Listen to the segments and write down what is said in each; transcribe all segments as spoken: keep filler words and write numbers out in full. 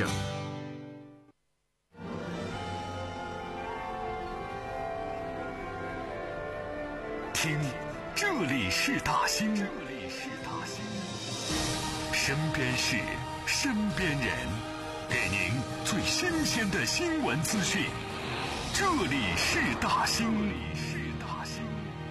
声。听，这里是大兴，这里是大兴，身边事，身边人，给您最新鲜的新闻资讯。这里是大兴，这里是大兴。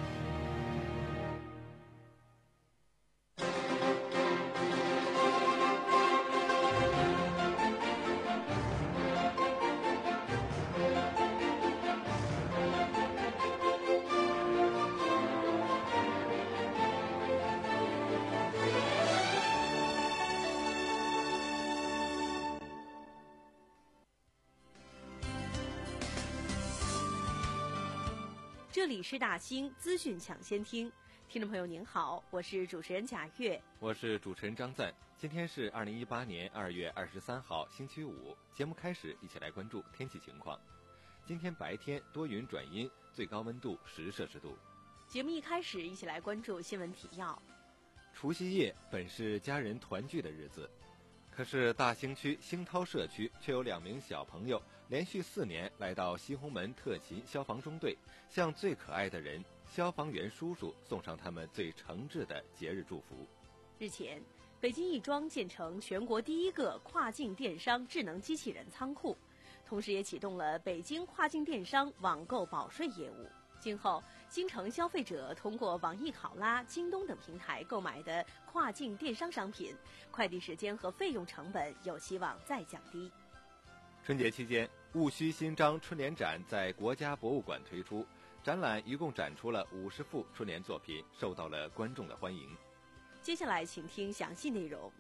这里是大兴资讯抢先听，听众朋友您好，我是主持人贾月， 我是主持人张赞。今天是二零一八年二月二十三号星期五，节目开始，一起来关注天气情况。今天白天多云转阴，最高温度十摄氏度。 节目一开始，一起来关注新闻提要。 除夕夜本是家人团聚的日子，可是大兴区兴涛社区却有两名小朋友连续四年来到西红门特勤消防中队，向最可爱的人消防员叔叔送上他们最诚挚的节日祝福。 日前，北京亦庄建成全国第一个跨境电商智能机器人仓库，同时也启动了北京跨境电商网购保税业务。今后，京城消费者通过网易考拉、京东等平台购买的跨境电商商品，快递时间和费用成本有希望再降低。 春节期间，戊戌新章春联展在国家博物馆推出，展览一共展出了五十幅春联作品，受到了观众的欢迎。 接下来，请听详细内容。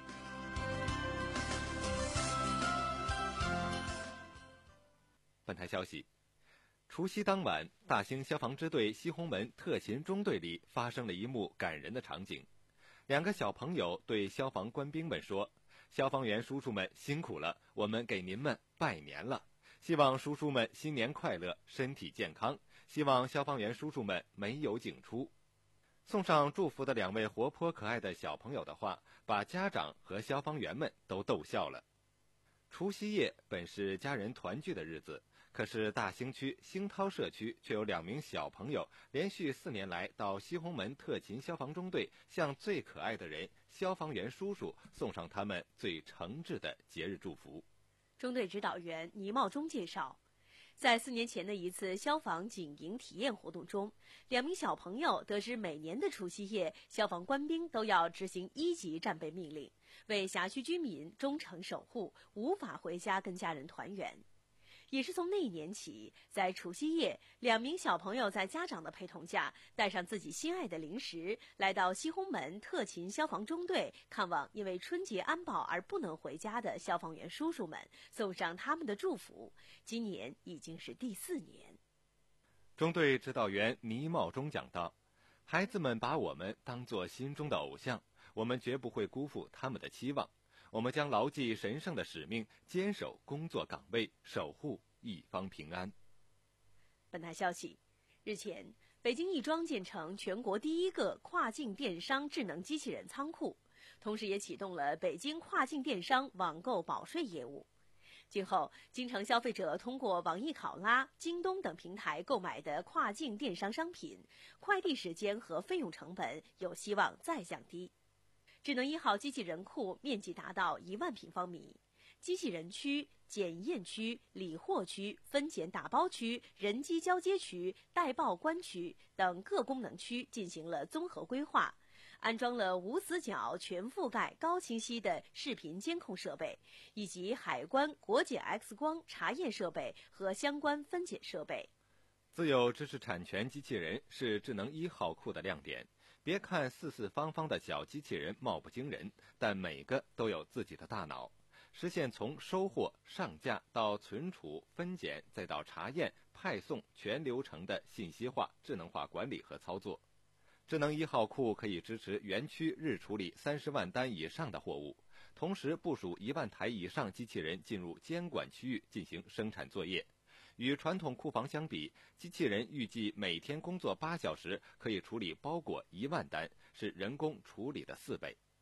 本台消息。除夕当晚，大兴消防支队西红门特勤中队里发生了一幕感人的场景。两个小朋友对消防官兵们说：“消防员叔叔们辛苦了，我们给您们拜年了，希望叔叔们新年快乐，身体健康，希望消防员叔叔们没有警出。”送上祝福的两位活泼可爱的小朋友的话，把家长和消防员们都逗笑了。除夕夜本是家人团聚的日子，可是大兴区兴涛社区却有两名小朋友连续四年来到西红门特勤消防中队，向最可爱的人消防员叔叔送上他们最诚挚的节日祝福。 中队指导员倪茂忠介绍，在四年前的一次消防警营体验活动中，两名小朋友得知每年的除夕夜，消防官兵都要执行一级战备命令，为辖区居民忠诚守护，无法回家跟家人团圆。也是从那一年起，在除夕夜，两名小朋友在家长的陪同下，带上自己心爱的零食，来到西红门特勤消防中队，看望因为春节安保而不能回家的消防员叔叔们，送上他们的祝福。今年已经是第四年。 中队指导员倪茂忠讲到，孩子们把我们当作心中的偶像，我们绝不会辜负他们的期望，我们将牢记神圣的使命，坚守工作岗位，守护一方平安。 本台消息，日前，北京亦庄建成全国第一个跨境电商智能机器人仓库，同时也启动了北京跨境电商网购保税业务。今后，京城消费者通过网易考拉、京东等平台购买的跨境电商商品，快递时间和费用成本有希望再降低。智能一号机器人库面积达到一万平方米，机器人区、检验区、理货区、分拣打包区、人机交接区、代报关区等各功能区进行了综合规划，安装了无死角、全覆盖、高清晰的视频监控设备，以及海关、国检 X 光查验设备和相关分拣设备。 自有知识产权机器人是智能一号库的亮点。别看四四方方的小机器人貌不惊人，但每个都有自己的大脑，实现从收货、上架到存储、分拣，再到查验、派送全流程的信息化、智能化管理和操作。智能一号库可以支持园区日处理三十万单以上的货物，同时部署一万台以上机器人进入监管区域进行生产作业。与传统库房相比，机器人预计每天工作八小时可以处理包裹一万单，是人工处理的四倍。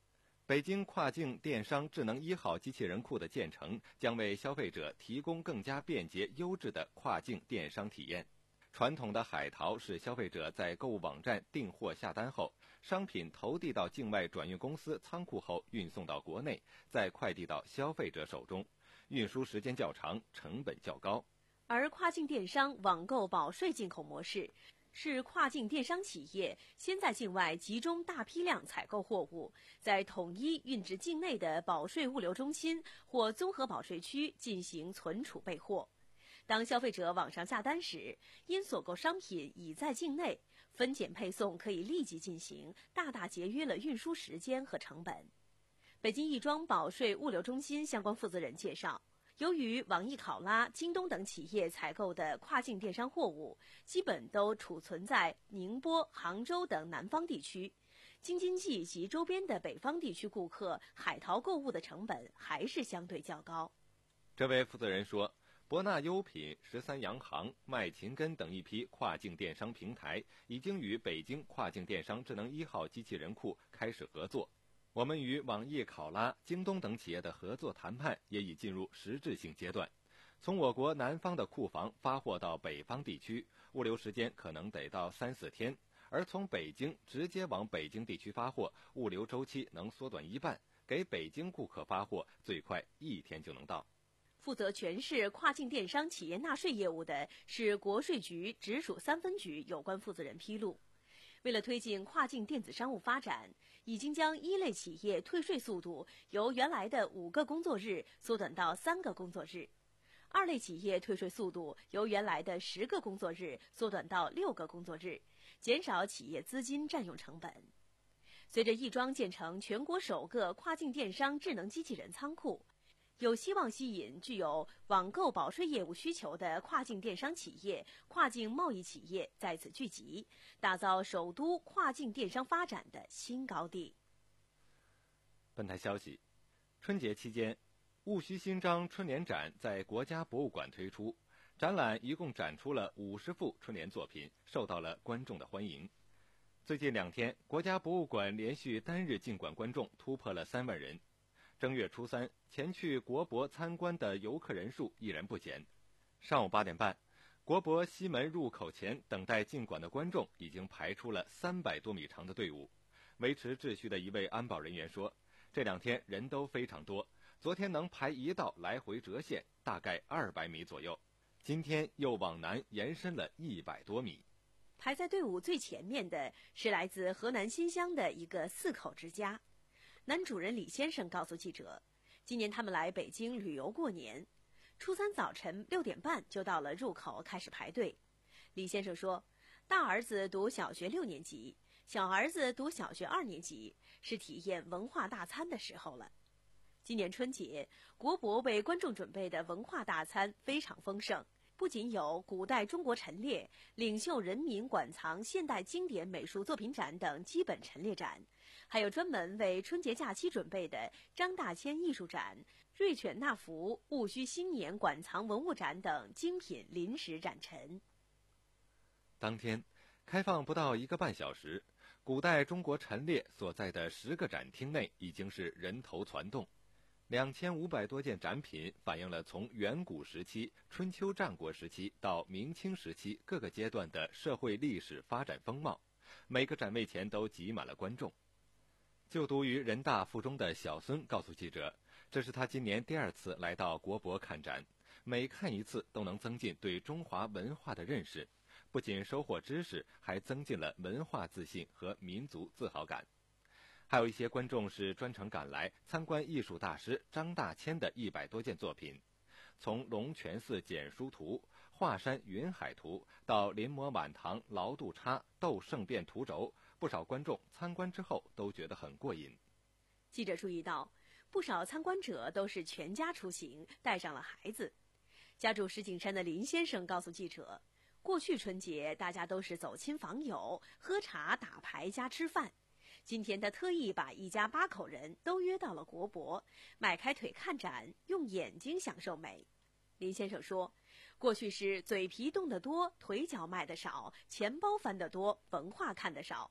北京跨境电商智能一号机器人库的建成，将为消费者提供更加便捷、优质的跨境电商体验。传统的海淘是消费者在购物网站订货下单后，商品投递到境外转运公司仓库后运送到国内，再快递到消费者手中，运输时间较长，成本较高。 而跨境电商网购保税进口模式，是跨境电商企业先在境外集中大批量采购货物，再统一运至境内的保税物流中心或综合保税区进行存储备货。当消费者网上下单时，因所购商品已在境内，分拣配送可以立即进行，大大节约了运输时间和成本。北京亦庄保税物流中心相关负责人介绍，由于网易考拉、京东等企业采购的跨境电商货物基本都储存在宁波、杭州等南方地区，京津冀及周边的北方地区顾客海淘购物的成本还是相对较高。 这位负责人说，博纳优品、十三洋行、麦勤根等一批跨境电商平台已经与北京跨境电商智能一号机器人库开始合作。我们与网易考拉、京东等企业的合作谈判也已进入实质性阶段。从我国南方的库房发货到北方地区，物流时间可能得到三四天，而从北京直接往北京地区发货，物流周期能缩短一半，给北京顾客发货最快一天就能到。 负责全市跨境电商企业纳税业务的是国税局直属三分局有关负责人披露，为了推进跨境电子商务发展，已经将一类企业退税速度由原来的五个工作日缩短到三个工作日，二类企业退税速度由原来的十个工作日缩短到六个工作日，减少企业资金占用成本。随着亦庄建成全国首个跨境电商智能机器人仓库，有希望吸引具有网购保税业务需求的跨境电商企业、跨境贸易企业在此聚集，打造首都跨境电商发展的新高地。 本台消息，春节期间，戊戌新章春联展在国家博物馆推出，展览一共展出了五十幅春联作品，受到了观众的欢迎。最近两天，国家博物馆连续单日进馆观众突破了三万人。正月初三，前去国博参观的游客人数依然不减。上午八点半，国博西门入口前等待进馆的观众已经排出了三百多米长的队伍。维持秩序的一位安保人员说，这两天人都非常多，昨天能排一道来回折线，大概二百米左右，今天又往南延伸了一百多米。 排在队伍最前面的是来自河南新乡的一个四口之家。男主人李先生告诉记者，今年他们来北京旅游过年，初三早晨六点半就到了入口开始排队。李先生说，大儿子读小学六年级，小儿子读小学二年级，是体验文化大餐的时候了。今年春节，国博为观众准备的文化大餐非常丰盛，不仅有古代中国陈列、领袖人民馆藏现代经典美术作品展等基本陈列展，还有专门为春节假期准备的张大千艺术展、瑞犬纳福戊戌新年馆藏文物展等精品临时展陈。 当天开放不到一个半小时，古代中国陈列所在的十个展厅内已经是人头攒动。两千五百多件展品反映了从远古时期、春秋战国时期到明清时期各个阶段的社会历史发展风貌，每个展位前都挤满了观众。就读于人大附中的小孙告诉记者，这是他今年第二次来到国博看展，每看一次都能增进对中华文化的认识，不仅收获知识，还增进了文化自信和民族自豪感。还有一些观众是专程赶来参观艺术大师张大千的一百多件作品，从龙泉寺简书图、华山云海图到临摹晚唐劳度叉、斗圣变图轴，不少观众参观之后都觉得很过瘾。 记者注意到，不少参观者都是全家出行，带上了孩子。家住石景山的林先生告诉记者，过去春节大家都是走亲访友，喝茶打牌加吃饭，今天他特意把一家八口人都约到了国博，迈开腿看展，用眼睛享受美。林先生说，过去是嘴皮动得多，腿脚迈得少，钱包翻得多，文化看得少。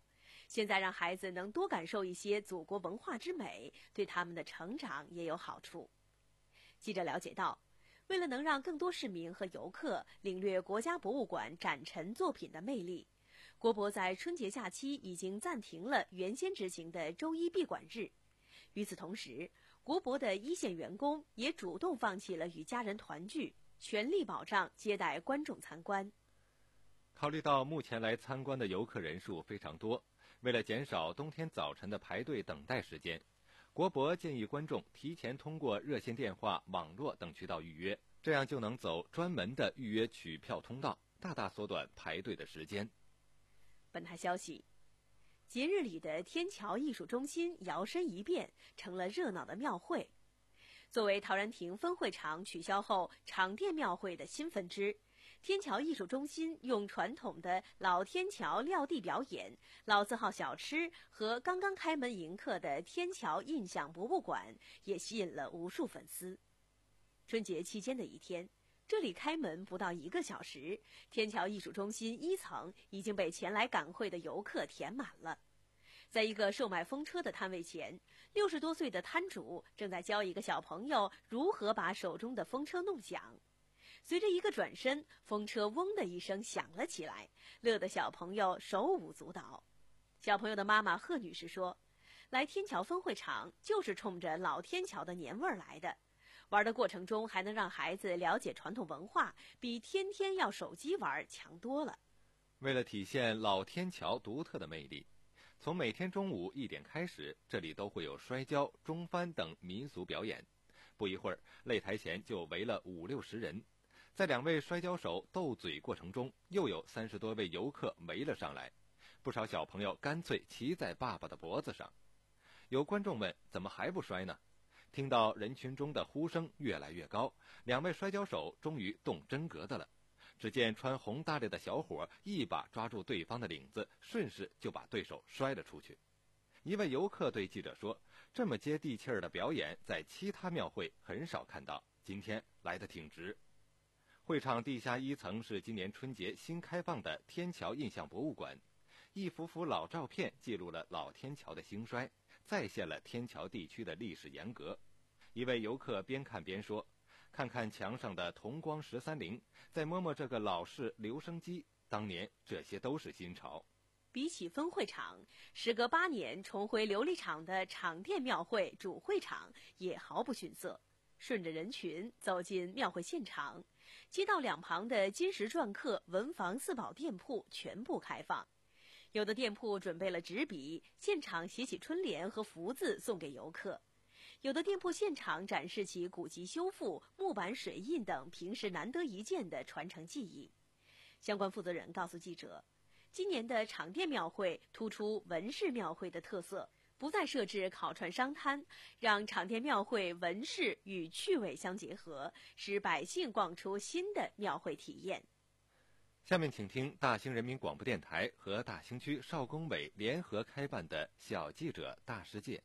现在让孩子能多感受一些祖国文化之美，对他们的成长也有好处。记者了解到，为了能让更多市民和游客领略国家博物馆展陈作品的魅力，国博在春节假期已经暂停了原先执行的周一闭馆日。与此同时，国博的一线员工也主动放弃了与家人团聚，全力保障接待观众参观。 考虑到目前来参观的游客人数非常多，为了减少冬天早晨的排队等待时间，国博建议观众提前通过热线电话、网络等渠道预约，这样就能走专门的预约取票通道，大大缩短排队的时间。 本台消息，节日里的天桥艺术中心摇身一变成了热闹的庙会。作为陶然亭分会场取消后场店庙会的新分支，天桥艺术中心用传统的老天桥撂地表演、老字号小吃和刚刚开门迎客的天桥印象博物馆，也吸引了无数粉丝。春节期间的一天，这里开门不到一个小时，天桥艺术中心一层已经被前来赶会的游客填满了。在一个售卖风车的摊位前，六十多岁的摊主正在教一个小朋友如何把手中的风车弄响。随着一个转身，风车嗡的一声响了起来，乐得小朋友手舞足蹈。小朋友的妈妈贺女士说，来天桥分会场就是冲着老天桥的年味儿来的，玩的过程中还能让孩子了解传统文化，比天天要手机玩强多了。 为了体现老天桥独特的魅力，从每天中午一点开始，这里都会有摔跤、中翻等民俗表演。不一会儿，擂台前就围了五六十人。在两位摔跤手斗嘴过程中，又有三十多位游客围了上来，不少小朋友干脆骑在爸爸的脖子上。有观众问，怎么还不摔呢？听到人群中的呼声越来越高，两位摔跤手终于动真格的了。只见穿红大列的小伙一把抓住对方的领子，顺势就把对手摔了出去。一位游客对记者说，这么接地气儿的表演在其他庙会很少看到，今天来得挺值。会场地下一层是今年春节新开放的天桥印象博物馆，一幅幅老照片记录了老天桥的兴衰，再现了天桥地区的历史沿革。一位游客边看边说，看看墙上的铜光十三陵，再摸摸这个老式留声机，当年这些都是新潮。 比起分会场，时隔八年重回琉璃厂的场店庙会主会场也毫不逊色。顺着人群走进庙会现场，街道两旁的金石篆刻文房四宝店铺全部开放，有的店铺准备了纸笔，现场写起春联和福字送给游客。有的店铺现场展示起古籍修复、木板水印等平时难得一见的传承技艺。相关负责人告诉记者，今年的场店庙会突出文式庙会的特色，不再设置烤串商摊，让场店庙会文式与趣味相结合，使百姓逛出新的庙会体验。 下面请听大兴人民广播电台和大兴区少工委联合开办的小记者大世界。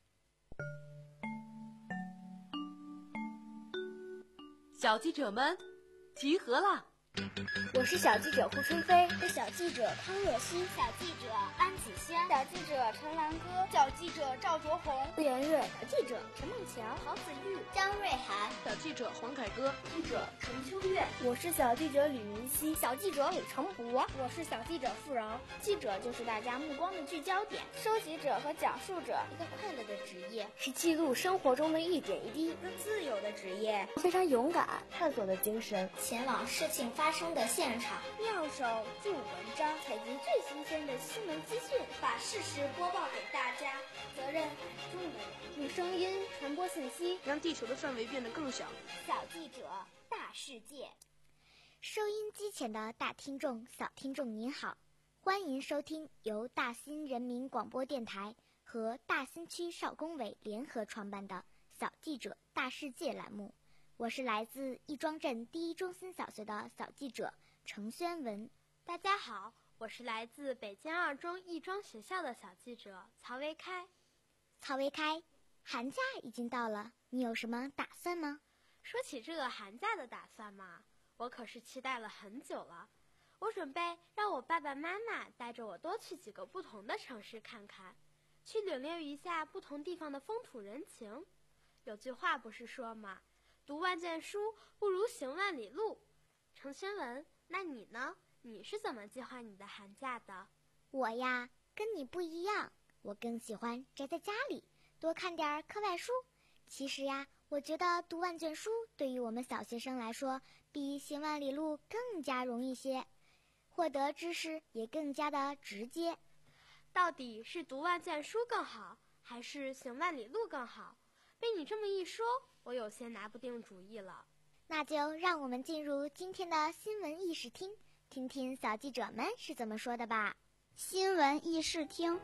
小记者们集合了！ 我是小记者胡春飞， 是小记者康若曦， 小记者安子轩， 小记者陈兰歌， 小记者赵卓红， 顾妍瑞， 小记者陈梦桥， 郝子玉， 张瑞涵， 小记者黄凯歌， 记者陈秋月。 我是小记者吕明熙， 小记者李成博， 我是小记者付饶。 记者就是大家目光的聚焦点， 收集者和讲述者， 一个快乐的职业， 是记录生活中的一点一滴， 一个自由的职业， 非常勇敢，探索的精神， 前往事情发生的现场。 妙手著文章， 采集最新鲜的新闻资讯， 把事实播报给大家。责任很重的人， 用声音传播信息， 让地球的范围变得更小。 小记者，大世界。 收音机前的大听众、小听众您好，欢迎收听由大新人民广播电台和大新区少工委联合创办的小记者大世界栏目。我是来自亦庄镇第一中心小学的小记者程宣文。 大家好，我是来自北京二中亦庄学校的小记者曹维开。 曹维开，寒假已经到了，你有什么打算吗？ 说起这个寒假的打算嘛，我可是期待了很久了。 我准备让我爸爸妈妈带着我多去几个不同的城市看看，去领略一下不同地方的风土人情。有句话不是说吗？读万卷书不如行万里路。程轩文，那你呢？你是怎么计划你的寒假的？ 我呀，跟你不一样，我更喜欢宅在家里，多看点课外书。其实呀，我觉得读万卷书对于我们小学生来说，比行万里路更加容易些，获得知识也更加的直接。 到底是读万卷书更好，还是行万里路更好？被你这么一说，我有些拿不定主意了。 那就让我们进入今天的新闻议事厅，听听小记者们是怎么说的吧。新闻议事厅，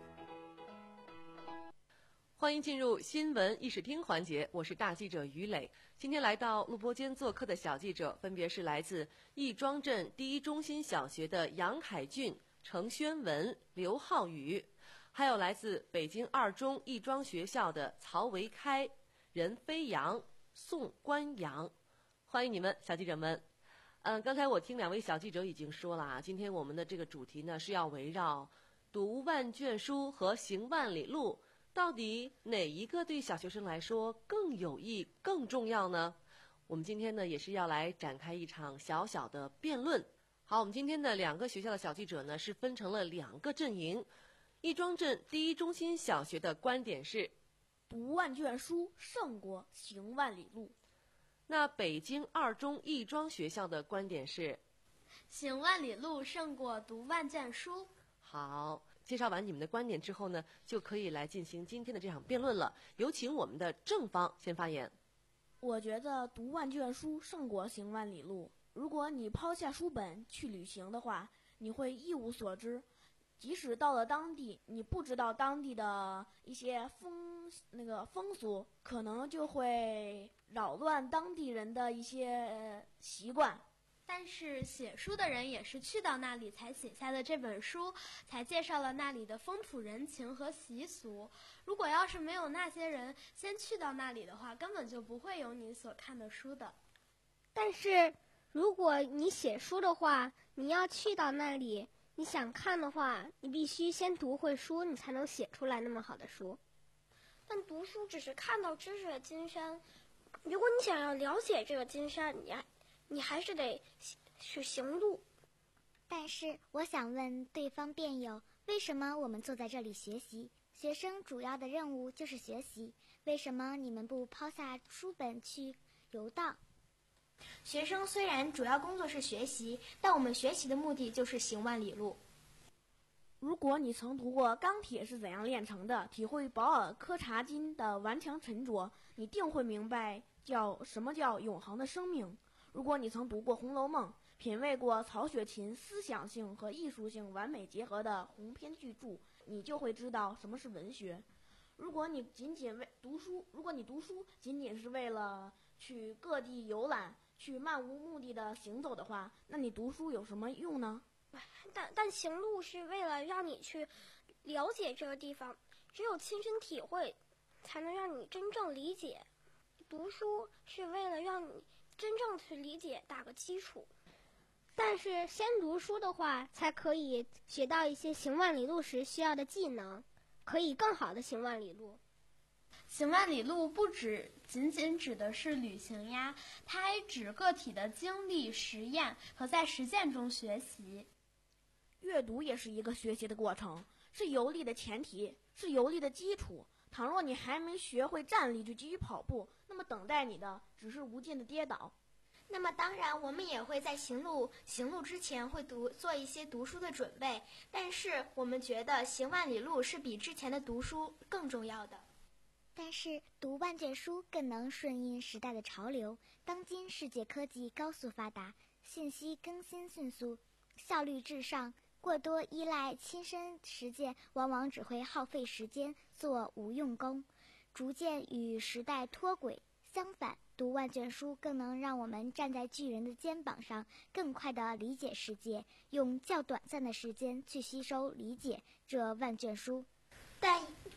欢迎进入新闻议事厅环节，我是大记者于磊。今天来到录播间做客的小记者分别是来自亦庄镇第一中心小学的杨凯俊、程轩文、刘浩宇，还有来自北京二中亦庄学校的曹维开、任飞扬、宋关阳。欢迎你们，小记者们。嗯，刚才我听两位小记者已经说了啊，今天我们的这个主题呢是要围绕读万卷书和行万里路，到底哪一个对小学生来说更有益、更重要呢？我们今天呢也是要来展开一场小小的辩论。好，我们今天的两个学校的小记者呢是分成了两个阵营。亦庄镇第一中心小学的观点是， 读万卷书胜过行万里路。 那北京二中亦庄学校的观点是， 行万里路胜过读万卷书。 好，介绍完你们的观点之后呢，就可以来进行今天的这场辩论了。有请我们的正方先发言。 我觉得读万卷书胜过行万里路。如果你抛下书本去旅行的话，你会一无所知。即使到了当地，你不知道当地的一些风那个风俗，可能就会扰乱当地人的一些、呃、习惯。 但是写书的人也是去到那里才写下的这本书，才介绍了那里的风土人情和习俗。如果要是没有那些人先去到那里的话，根本就不会有你所看的书的。 但是如果你写书的话，你要去到那里，你想看的话，你必须先读会书，你才能写出来那么好的书。 但读书只是看到知识的金山，如果你想要了解这个金山，你还你还是得去行路。 但是我想问对方辩友，为什么我们坐在这里学习？学生主要的任务就是学习，为什么你们不抛下书本去游荡？ 学生虽然主要工作是学习，但我们学习的目的就是行万里路。 如果你曾读过《钢铁是怎样炼成的》，体会保尔柯察金的顽强沉着，你定会明白叫什么叫永恒的生命。如果你曾读过《红楼梦》，品味过曹雪芹思想性和艺术性完美结合的鸿篇巨著，你就会知道什么是文学。如果你仅仅为读书，如果你读书仅仅是为了去各地游览，去漫无目的的行走的话，那你读书有什么用呢？ 但但行路是为了让你去了解这个地方，只有亲身体会，才能让你真正理解。读书是为了让你真正去理解，打个基础。 但是先读书的话，才可以学到一些行万里路时需要的技能，可以更好的行万里路。 行万里路不只仅仅指的是旅行呀，它还指个体的经历、实验和在实践中学习。 阅读也是一个学习的过程，是游历的前提，是游历的基础。倘若你还没学会站立就继续跑步，那么等待你的只是无尽的跌倒。 那么当然我们也会在行路行路之前会读做一些读书的准备，但是我们觉得行万里路是比之前的读书更重要的。 但是读万卷书更能顺应时代的潮流。当今世界科技高速发达，信息更新迅速，效率至上，过多依赖亲身实践，往往只会耗费时间，做无用功，逐渐与时代脱轨。相反，读万卷书更能让我们站在巨人的肩膀上，更快地理解世界，用较短暂的时间去吸收理解这万卷书。 但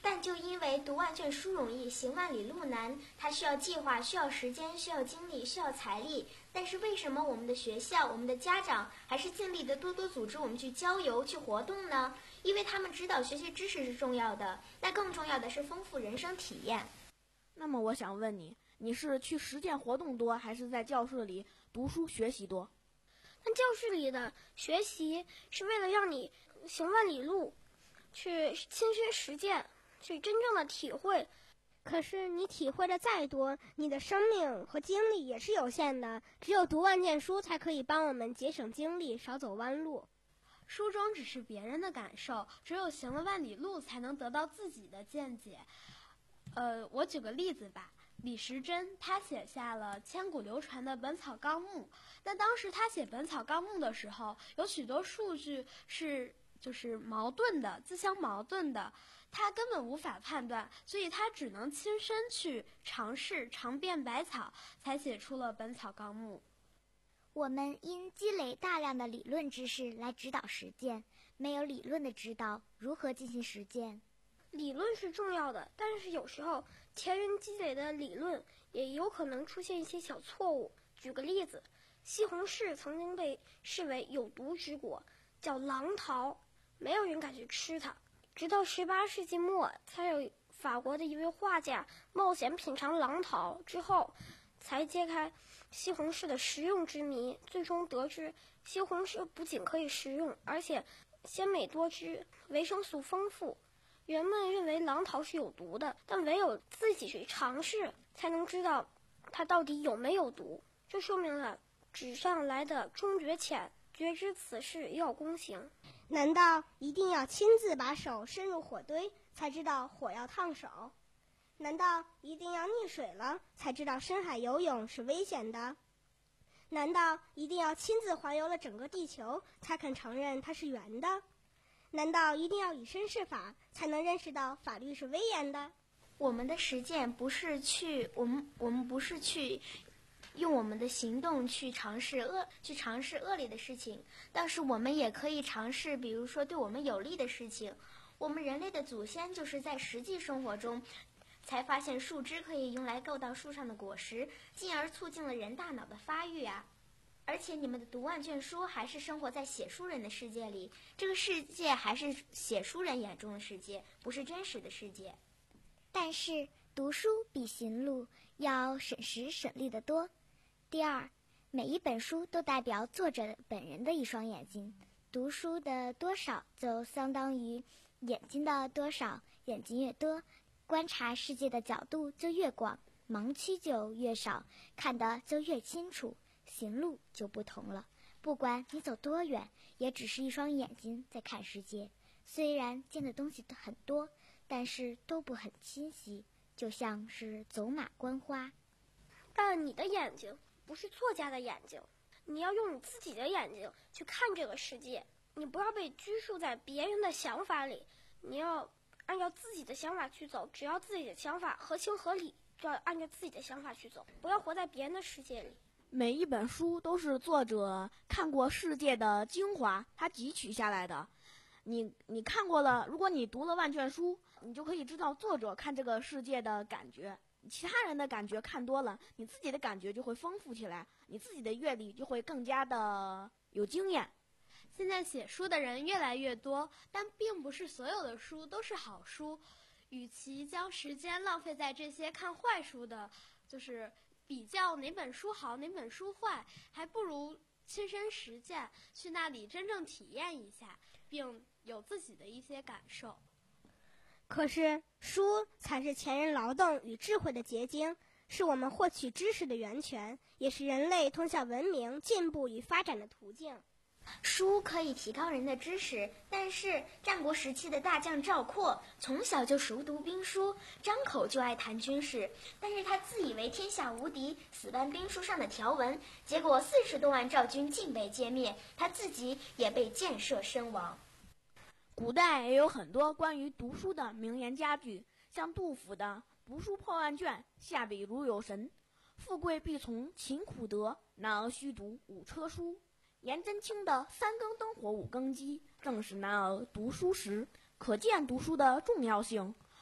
但就因为读万卷书容易，行万里路难，它需要计划，需要时间，需要精力，需要财力。但是为什么我们的学校、我们的家长还是尽力的多多组织我们去郊游、去活动呢？因为他们知道学习知识是重要的，那更重要的是丰富人生体验。 那么我想问你，你是去实践活动多，还是在教室里读书学习多？ 但教室里的学习是为了让你行万里路，去亲身实践，去真正的体会。 可是你体会的再多，你的生命和精力也是有限的，只有读万卷书才可以帮我们节省精力，少走弯路。 书中只是别人的感受，只有行了万里路才能得到自己的见解。呃，我举个例子吧，李时珍他写下了千古流传的《本草纲目》，但当时他写《本草纲目》的时候，有许多数据是就是矛盾的，自相矛盾的，他根本无法判断，所以他只能亲身去尝试尝遍百草，才写出了《本草纲目》。 我们因积累大量的理论知识来指导实践，没有理论的指导，如何进行实践？ 理论是重要的，但是有时候前人积累的理论也有可能出现一些小错误。举个例子，西红柿曾经被视为有毒之果，叫狼桃，没有人敢去吃它。直到十八世纪末，才有法国的一位画家冒险品尝狼桃之后，才揭开西红柿的食用之谜，最终得知西红柿不仅可以食用，而且鲜美多汁，维生素丰富。人们认为狼桃是有毒的，但唯有自己去尝试，才能知道它到底有没有毒。这说明了纸上来的终觉浅，觉知此事要躬行。 难道一定要亲自把手伸入火堆，才知道火要烫手？难道一定要溺水了，才知道深海游泳是危险的？难道一定要亲自环游了整个地球，才肯承认它是圆的？难道一定要以身试法，才能认识到法律是威严的？ 我们的实践不是去，我们我们不是去用我们的行动去尝试恶去尝试恶劣的事情，但是我们也可以尝试，比如说对我们有利的事情。我们人类的祖先就是在实际生活中才发现树枝可以用来够到树上的果实，进而促进了人大脑的发育啊。而且你们的读万卷书还是生活在写书人的世界里，这个世界还是写书人眼中的世界，不是真实的世界。 但是读书比行路要省时省力得多。第二，每一本书都代表作者本人的一双眼睛，读书的多少就相当于眼睛的多少，眼睛越多，观察世界的角度就越广，盲区就越少，看得就越清楚。行路就不同了，不管你走多远，也只是一双眼睛在看世界。虽然见的东西很多，但是都不很清晰，就像是走马观花。 但你的眼睛不是作家的眼睛，你要用你自己的眼睛去看这个世界，你不要被拘束在别人的想法里，你要按照自己的想法去走，只要自己的想法合情合理，就要按照自己的想法去走，不要活在别人的世界里。 每一本书都是作者看过世界的精华，他汲取下来的。你你看过了，如果你读了万卷书，你就可以知道作者看这个世界的感觉。其他人的感觉看多了，你自己的感觉就会丰富起来，你自己的阅历就会更加的有经验。 现在写书的人越来越多，但并不是所有的书都是好书。与其将时间浪费在这些看坏书的，就是比较哪本书好哪本书坏，还不如亲身实践，去那里真正体验一下，并有自己的一些感受。 可是书才是前人劳动与智慧的结晶，是我们获取知识的源泉，也是人类通向文明、进步与发展的途径。 书可以提高人的知识，但是战国时期的大将赵括从小就熟读兵书，张口就爱谈军事，但是他自以为天下无敌，死搬兵书上的条文，结果四十多万赵军尽被歼灭，他自己也被箭射身亡。 古代也有很多关于读书的名言佳句，像杜甫的“读书破万卷，下笔如有神”，富贵必从勤苦得，男儿须读五车书。颜真卿的三更灯火五更鸡，正是男儿读书时，可见读书的重要性。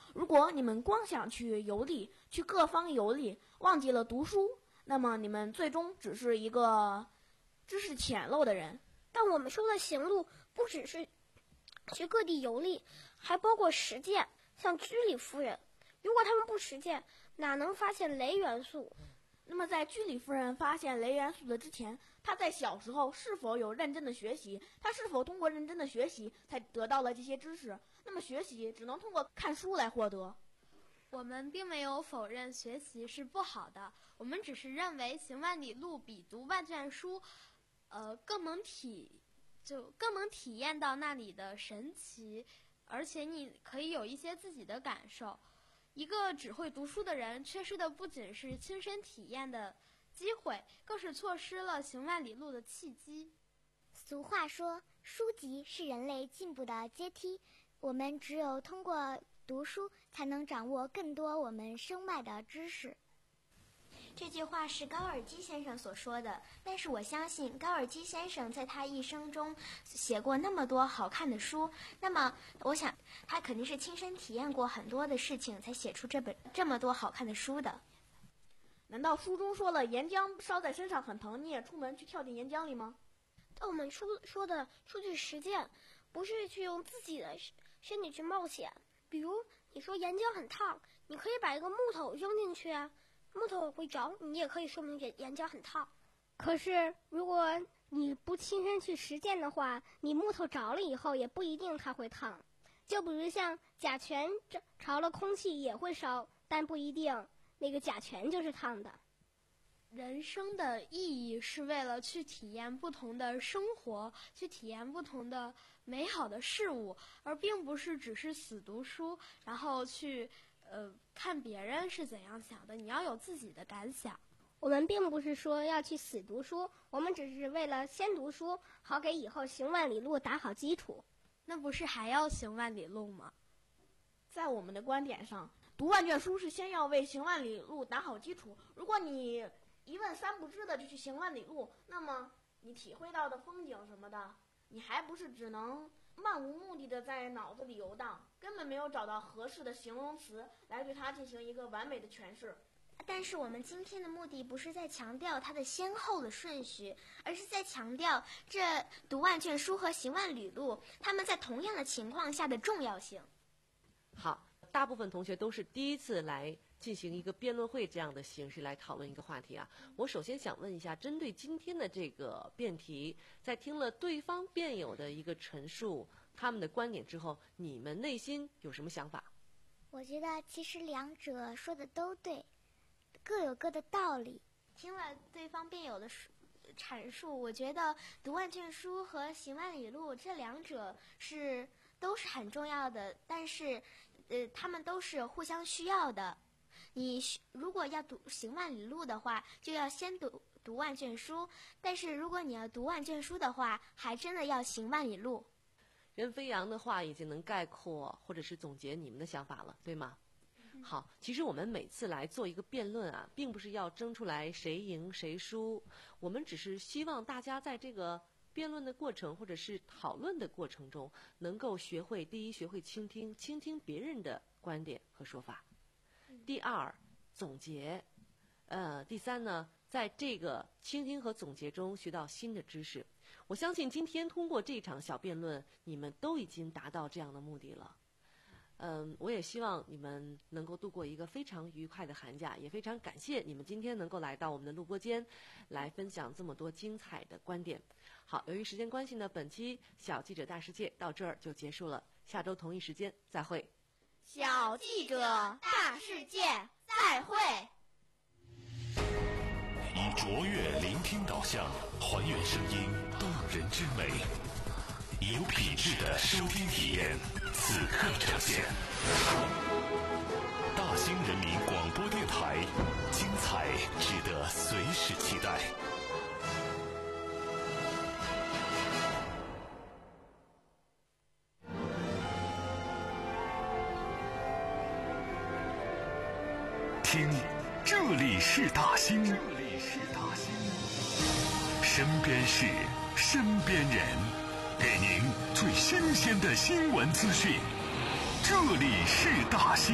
如果你们光想去游历，去各方游历，忘记了读书，那么你们最终只是一个知识浅陋的人。 但我们说的行路不只是去各地游历，还包括实践。像居里夫人，如果他们不实践，哪能发现镭元素？ 那么在居里夫人发现镭元素的之前，她在小时候是否有认真的学习？她是否通过认真的学习才得到了这些知识？那么学习只能通过看书来获得。 我们并没有否认学习是不好的，我们只是认为行万里路比读万卷书，呃，更能体就更能体验到那里的神奇，而且你可以有一些自己的感受。一个只会读书的人，缺失的不仅是亲身体验的机会，更是错失了行万里路的契机。 俗话说，书籍是人类进步的阶梯，我们只有通过读书，才能掌握更多我们身外的知识。 这句话是高尔基先生所说的，但是我相信高尔基先生在他一生中写过那么多好看的书，那么我想他肯定是亲身体验过很多的事情，才写出这本这么多好看的书的。 难道书中说了岩浆烧在身上很疼，你也出门去跳进岩浆里吗？ 但我们出说的出去实践，不是去用自己的身体去冒险。比如你说岩浆很烫，你可以把一个木头扔进去啊，木头会着，你也可以说明岩岩浆很烫。可是如果你不亲身去实践的话，你木头着了以后也不一定它会烫。就比如像甲醛着了空气也会烧，但不一定那个甲醛就是烫的。 人生的意义是为了去体验不同的生活，去体验不同的美好的事物，而并不是只是死读书，然后去呃看别人是怎样想的，你要有自己的感想。 我们并不是说要去死读书，我们只是为了先读书，好给以后行万里路打好基础。 那不是还要行万里路吗？ 在我们的观点上，读万卷书是先要为行万里路打好基础。如果你一问三不知的就去行万里路，那么你体会到的风景什么的，你还不是只能漫无目的的在脑子里游荡，根本没有找到合适的形容词来对它进行一个完美的诠释。 但是我们今天的目的不是在强调它的先后的顺序，而是在强调这读万卷书和行万里路，它们在同样的情况下的重要性。 好，大部分同学都是第一次来进行一个辩论会这样的形式来讨论一个话题啊。我首先想问一下，针对今天的这个辩题，在听了对方辩友的一个陈述，他们的观点之后，你们内心有什么想法？ 我觉得其实两者说的都对，各有各的道理。 听了对方辩友的阐述，我觉得读万卷书和行万里路这两者是都是很重要的，但是呃，他们都是互相需要的。你如果要读行万里路的话，就要先读读万卷书，但是如果你要读万卷书的话，还真的要行万里路。 任飞扬的话已经能概括或者是总结你们的想法了，对吗？好，其实我们每次来做一个辩论啊，并不是要争出来谁赢谁输，我们只是希望大家在这个辩论的过程或者是讨论的过程中，能够学会第一，学会倾听，倾听别人的观点和说法；第二，总结；呃，第三呢，在这个倾听和总结中学到新的知识。我相信今天通过这场小辩论，你们都已经达到这样的目的了。嗯，我也希望你们能够度过一个非常愉快的寒假，也非常感谢你们今天能够来到我们的录播间，来分享这么多精彩的观点。好，由于时间关系呢，本期小记者大世界到这儿就结束了，下周同一时间再会。 小记者大世界再会。 以卓越聆听导向，还原声音动人之美，以有品质的收听体验，此刻呈现。大兴人民广播电台，精彩值得随时期待。听，这里是大兴，这里是大兴，身边事，身边人，给您最新鲜的新闻资讯。 这里是大兴。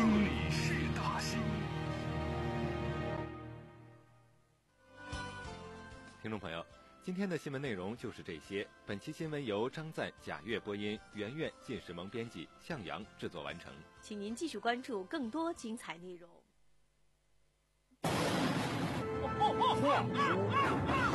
听众朋友，今天的新闻内容就是这些。本期新闻由张赞、贾月播音，圆圆、靳时萌编辑，向阳制作完成。 请您继续关注更多精彩内容。 话说